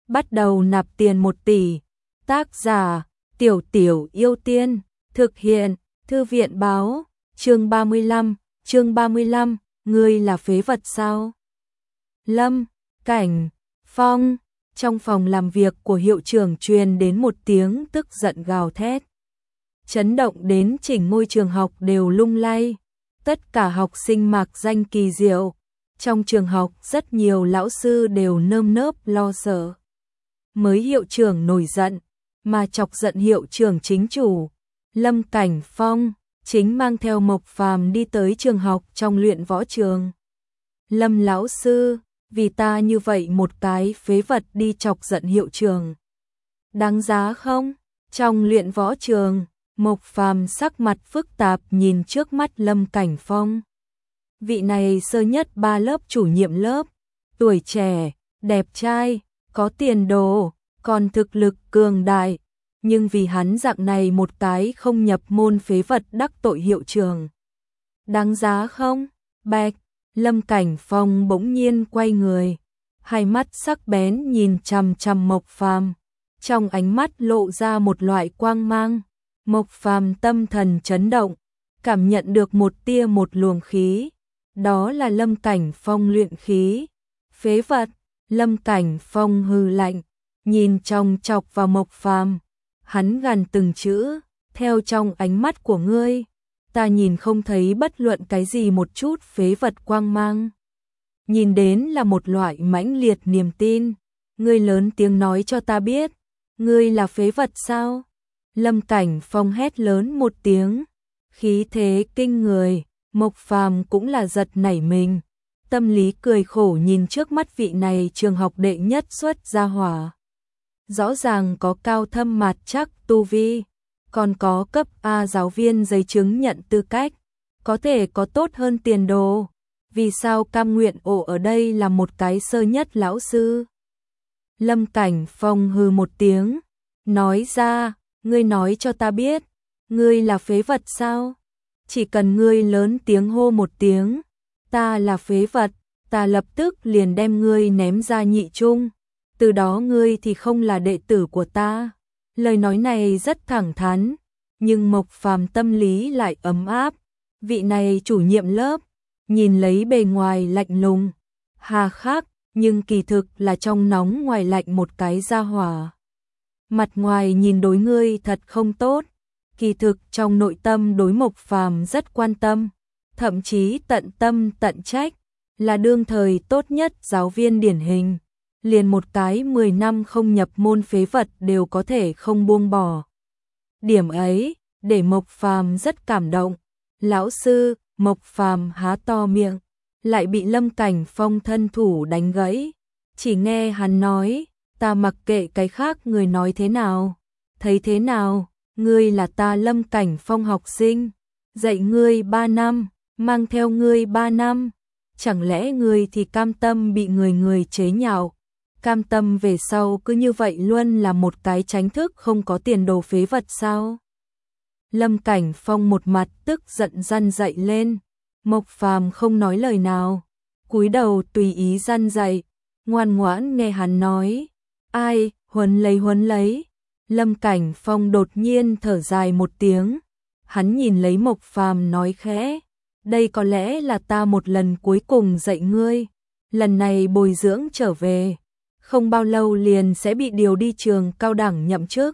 bắt đầu nạp tiền 1 tỷ. Tác giả, Tiểu Tiểu Yêu Tiên, thực hiện, Thư viện báo, chương 35, ngươi là phế vật sao? Lâm Cảnh Phong, trong phòng làm việc của hiệu trưởng truyền đến một tiếng tức giận gào thét. Chấn động đến chỉnh ngôi trường học đều lung lay, tất cả học sinh mạc danh kỳ diệu. Trong trường học rất nhiều lão sư đều nơm nớp lo sợ. Mới hiệu trưởng nổi giận, mà chọc giận hiệu trưởng chính chủ. Lâm Cảnh Phong chính mang theo Mộc Phàm đi tới trường học trong luyện võ trường. Lâm lão sư, vì ta như vậy một cái phế vật đi chọc giận hiệu trưởng, đáng giá không? Trong luyện võ trường, Mộc Phàm sắc mặt phức tạp nhìn trước mắt Lâm Cảnh Phong. Vị này sơ nhất 3 lớp chủ nhiệm lớp, tuổi trẻ, đẹp trai, có tiền đồ, còn thực lực cường đại, nhưng vì hắn dạng này một cái không nhập môn phế vật đắc tội hiệu trưởng, đáng giá không? Bạch, Lâm Cảnh Phong bỗng nhiên quay người, hai mắt sắc bén nhìn chằm chằm Mộc Phàm, trong ánh mắt lộ ra một loại quang mang. Mộc Phàm tâm thần chấn động, cảm nhận được một luồng khí, đó là Lâm Cảnh Phong luyện khí. Phế vật, Lâm Cảnh Phong hừ lạnh, nhìn chòng chọc vào Mộc Phàm, hắn gằn từng chữ, theo trong ánh mắt của ngươi, ta nhìn không thấy bất luận cái gì một chút phế vật quang mang. Nhìn đến là một loại mãnh liệt niềm tin, ngươi lớn tiếng nói cho ta biết, ngươi là phế vật sao? Lâm Cảnh Phong hét lớn một tiếng, khí thế kinh người, Mộc Phàm cũng là giật nảy mình, tâm lý cười khổ nhìn trước mắt vị này trường học đệ nhất xuất gia hỏa. Rõ ràng có cao thâm mạt chắc tu vi, còn có cấp A giáo viên giấy chứng nhận tư cách, có thể có tốt hơn tiền đồ, vì sao cam nguyện ổ ở đây là một cái sơ nhất lão sư? Lâm Cảnh Phong hừ một tiếng, nói ra, ngươi nói cho ta biết, ngươi là phế vật sao? Chỉ cần ngươi lớn tiếng hô một tiếng, ta là phế vật, ta lập tức liền đem ngươi ném ra nhị trung, từ đó ngươi thì không là đệ tử của ta. Lời nói này rất thẳng thắn, nhưng Mộc Phàm tâm lý lại ấm áp. Vị này chủ nhiệm lớp, nhìn lấy bề ngoài lạnh lùng, hà khắc, nhưng kỳ thực là trong nóng ngoài lạnh một cái gia hỏa. Mặt ngoài nhìn đối ngươi thật không tốt, kỳ thực trong nội tâm đối Mộc Phàm rất quan tâm, thậm chí tận tâm tận trách, là đương thời tốt nhất giáo viên điển hình, liền một cái 10 năm không nhập môn phế vật đều có thể không buông bỏ. Điểm ấy, để Mộc Phàm rất cảm động. Lão sư, Mộc Phàm há to miệng, lại bị Lâm Cảnh Phong thân thủ đánh gãy, chỉ nghe hắn nói, ta mặc kệ cái khác người nói thế nào, thấy thế nào, ngươi là ta Lâm Cảnh Phong học sinh, dạy ngươi 3 năm, mang theo ngươi 3 năm, chẳng lẽ ngươi thì cam tâm bị người chế nhạo, cam tâm về sau cứ như vậy luôn là một cái tránh thức không có tiền đồ phế vật sao? Lâm Cảnh Phong một mặt tức giận răn dạy lên, Mộc Phàm không nói lời nào, cúi đầu tùy ý răn dạy, ngoan ngoãn nghe hắn nói, ai, huấn lấy. Lâm Cảnh Phong đột nhiên thở dài một tiếng, hắn nhìn lấy Mộc Phàm nói khẽ, đây có lẽ là ta một lần cuối cùng dạy ngươi, lần này bồi dưỡng trở về, không bao lâu liền sẽ bị điều đi trường cao đẳng nhậm chức.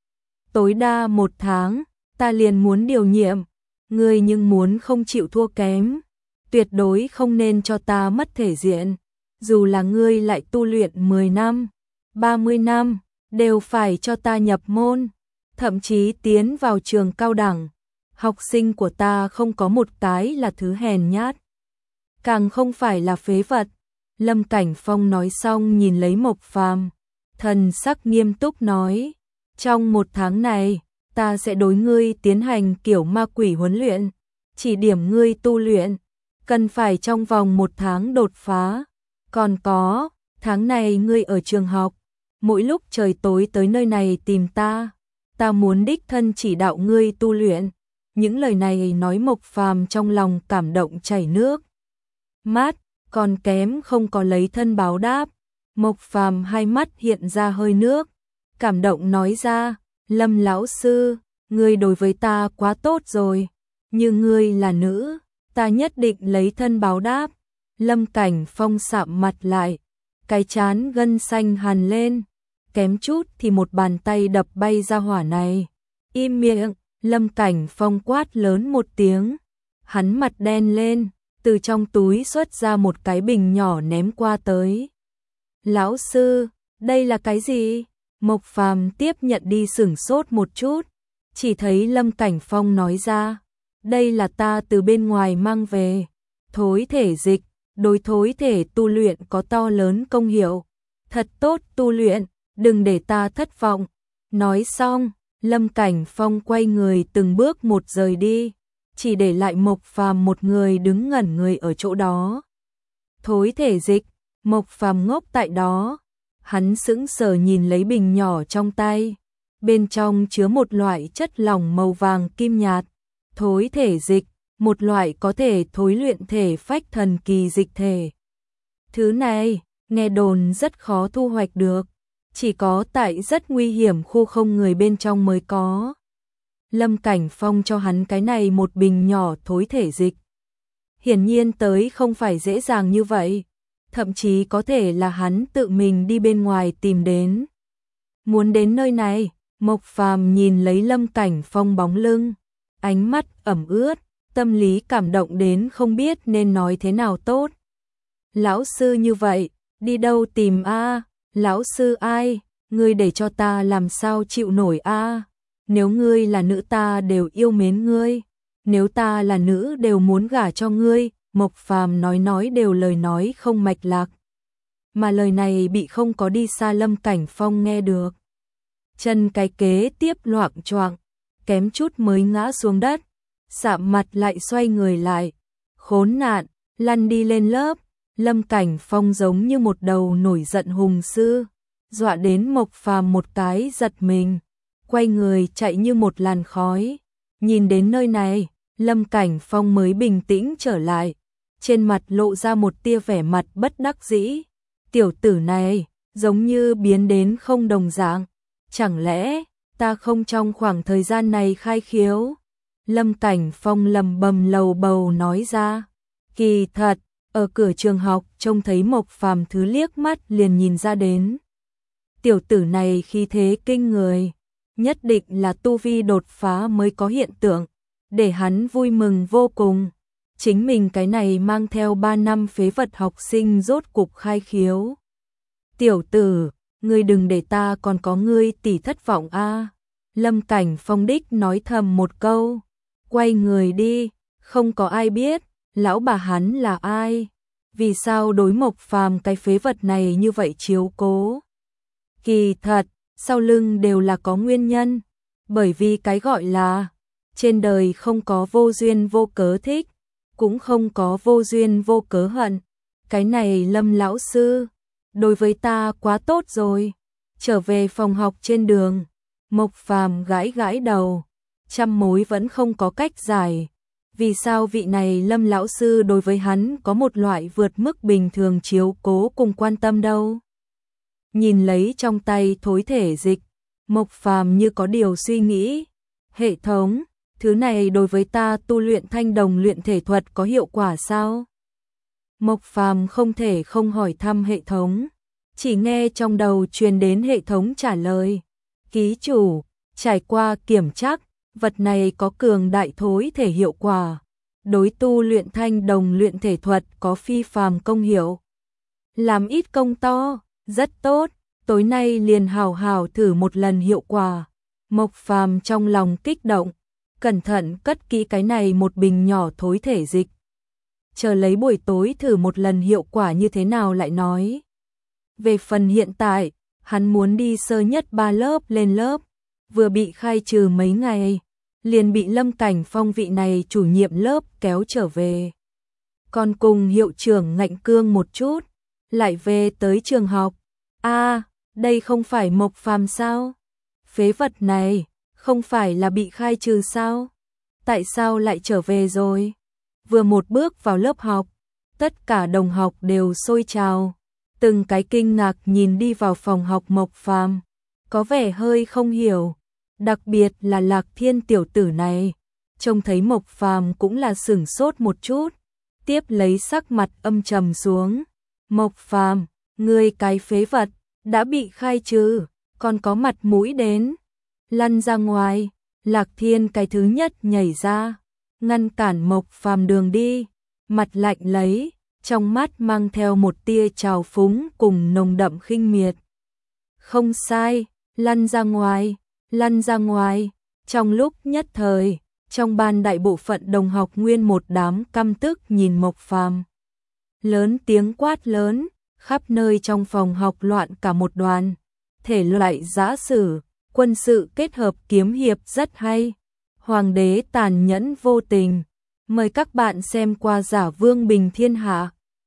Tối đa 1 tháng, ta liền muốn điều nhiệm, ngươi nhưng muốn không chịu thua kém, tuyệt đối không nên cho ta mất thể diện, dù là ngươi lại tu luyện 10 năm, 30 năm, đều phải cho ta nhập môn, thậm chí tiến vào trường cao đẳng. Học sinh của ta không có một cái là thứ hèn nhát, càng không phải là phế vật. Lâm Cảnh Phong nói xong nhìn lấy Mộc Phàm, thần sắc nghiêm túc nói, trong 1 tháng này, ta sẽ đối ngươi tiến hành kiểu ma quỷ huấn luyện, chỉ điểm ngươi tu luyện, cần phải trong vòng 1 tháng đột phá. Còn có, tháng này ngươi ở trường học, mỗi lúc trời tối tới nơi này tìm ta muốn đích thân chỉ đạo ngươi tu luyện. Những lời này nói Mộc Phàm trong lòng cảm động chảy nước mắt, còn kém không có lấy thân báo đáp. Mộc Phàm hai mắt hiện ra hơi nước, cảm động nói ra, Lâm lão sư, ngươi đối với ta quá tốt rồi, như ngươi là nữ, ta nhất định lấy thân báo đáp. Lâm Cảnh Phong sạm mặt lại, cái trán gân xanh hằn lên, kém chút thì một bàn tay đập bay ra hỏa này. Im miệng, Lâm Cảnh Phong quát lớn một tiếng, hắn mặt đen lên, từ trong túi xuất ra một cái bình nhỏ ném qua tới. Lão sư, đây là cái gì? Mộc Phàm tiếp nhận đi sửng sốt một chút, chỉ thấy Lâm Cảnh Phong nói ra, đây là ta từ bên ngoài mang về, thối thể dịch, đối thối thể tu luyện có to lớn công hiệu, thật tốt tu luyện, đừng để ta thất vọng. Nói xong, Lâm Cảnh Phong quay người từng bước một rời đi, chỉ để lại Mộc Phàm một người đứng ngẩn người ở chỗ đó. Thối thể dịch, Mộc Phàm ngốc tại đó, hắn sững sờ nhìn lấy bình nhỏ trong tay, bên trong chứa một loại chất lỏng màu vàng kim nhạt, thối thể dịch, một loại có thể thối luyện thể phách thần kỳ dịch thể. Thứ này, nghe đồn rất khó thu hoạch được, chỉ có tại rất nguy hiểm khu không người bên trong mới có. Lâm Cảnh Phong cho hắn cái này một bình nhỏ thối thể dịch. Hiển nhiên tới không phải dễ dàng như vậy, thậm chí có thể là hắn tự mình đi bên ngoài tìm đến. Muốn đến nơi này, Mộc Phàm nhìn lấy Lâm Cảnh Phong bóng lưng, ánh mắt ẩm ướt, tâm lý cảm động đến không biết nên nói thế nào tốt. Lão sư như vậy, đi đâu tìm a? Lão sư ai? Ngươi để cho ta làm sao chịu nổi a? Nếu ngươi là nữ ta đều yêu mến ngươi, nếu ta là nữ đều muốn gả cho ngươi. Mộc Phàm nói đều lời nói không mạch lạc, mà lời này bị không có đi xa Lâm Cảnh Phong nghe được. Chân cái kế tiếp loạng choạng, kém chút mới ngã xuống đất, sạm mặt lại xoay người lại, khốn nạn, lăn đi lên lớp. Lâm Cảnh Phong giống như một đầu nổi giận hùng sư, dọa đến Mộc Phàm một cái giật mình, quay người chạy như một làn khói. Nhìn đến nơi này, Lâm Cảnh Phong mới bình tĩnh trở lại, trên mặt lộ ra một tia vẻ mặt bất đắc dĩ. Tiểu tử này, giống như biến đến không đồng dạng, chẳng lẽ ta không trong khoảng thời gian này khai khiếu? Lâm Cảnh Phong lầm bầm lầu bầu nói ra. Kỳ thật, ở cửa trường học trông thấy Mộc Phàm thứ liếc mắt liền nhìn ra đến. Tiểu tử này khí thế kinh người, nhất định là tu vi đột phá mới có hiện tượng, để hắn vui mừng vô cùng. Chính mình cái này mang theo 3 năm phế vật học sinh rốt cục khai khiếu. Tiểu tử, ngươi đừng để ta còn có ngươi tỷ thất vọng a. Lâm Cảnh Phong đích nói thầm một câu, quay người đi, không có ai biết lão bà hắn là ai, vì sao đối Mộc Phàm cái phế vật này như vậy chiếu cố. Kỳ thật, sau lưng đều là có nguyên nhân, bởi vì cái gọi là trên đời không có vô duyên vô cớ thích, cũng không có vô duyên vô cớ hận. Cái này Lâm lão sư, đối với ta quá tốt rồi. Trở về phòng học trên đường, Mộc Phàm gãi gãi đầu, trăm mối vẫn không có cách giải. Vì sao vị này Lâm lão sư đối với hắn có một loại vượt mức bình thường chiếu cố cùng quan tâm đâu? Nhìn lấy trong tay thối thể dịch, Mộc Phàm như có điều suy nghĩ. Hệ thống, thứ này đối với ta tu luyện thanh đồng luyện thể thuật có hiệu quả sao? Mộc Phàm không thể không hỏi thăm hệ thống, chỉ nghe trong đầu truyền đến hệ thống trả lời. Ký chủ, trải qua kiểm tra, vật này có cường đại thối thể hiệu quả, đối tu luyện thanh đồng luyện thể thuật có phi phàm công hiệu. Làm ít công to, rất tốt, tối nay liền hào hào thử một lần hiệu quả. Mộc Phàm trong lòng kích động, cẩn thận cất kỹ cái này một bình nhỏ thối thể dịch. Chờ lấy buổi tối thử một lần hiệu quả như thế nào lại nói. Về phần hiện tại, hắn muốn đi sơ nhất 3 lớp lên lớp, vừa bị khai trừ mấy ngày, liền bị Lâm Cảnh Phong vị này chủ nhiệm lớp kéo trở về. Còn cùng hiệu trưởng ngạnh cương một chút, lại về tới trường học. Đây không phải Mộc Phàm sao? Phế vật này, không phải là bị khai trừ sao? Tại sao lại trở về rồi? Vừa một bước vào lớp học, tất cả đồng học đều sôi trào. từng cái kinh ngạc nhìn đi vào phòng học Mộc Phàm, có vẻ hơi không hiểu, đặc biệt là Lạc Thiên tiểu tử này, trông thấy Mộc Phàm cũng là sửng sốt một chút, tiếp lấy sắc mặt âm trầm xuống. Mộc Phàm, ngươi cái phế vật, đã bị khai trừ, còn có mặt mũi đến, lăn ra ngoài. Lạc Thiên cái thứ nhất nhảy ra, ngăn cản Mộc Phàm đường đi, mặt lạnh lấy, trong mắt mang theo một tia trào phúng cùng nồng đậm khinh miệt. Không sai, lăn ra ngoài, lăn ra ngoài. Trong lúc nhất thời, trong ban đại bộ phận đồng học nguyên một đám căm tức nhìn Mộc Phàm. Lớn tiếng quát lớn, khắp nơi trong phòng học loạn cả một đoàn. Thể loại giã sử, quân sự kết hợp kiếm hiệp rất hay. Hoàng đế tàn nhẫn vô tình. Mời các bạn xem qua Giả Vương Bình Thiên Hạ.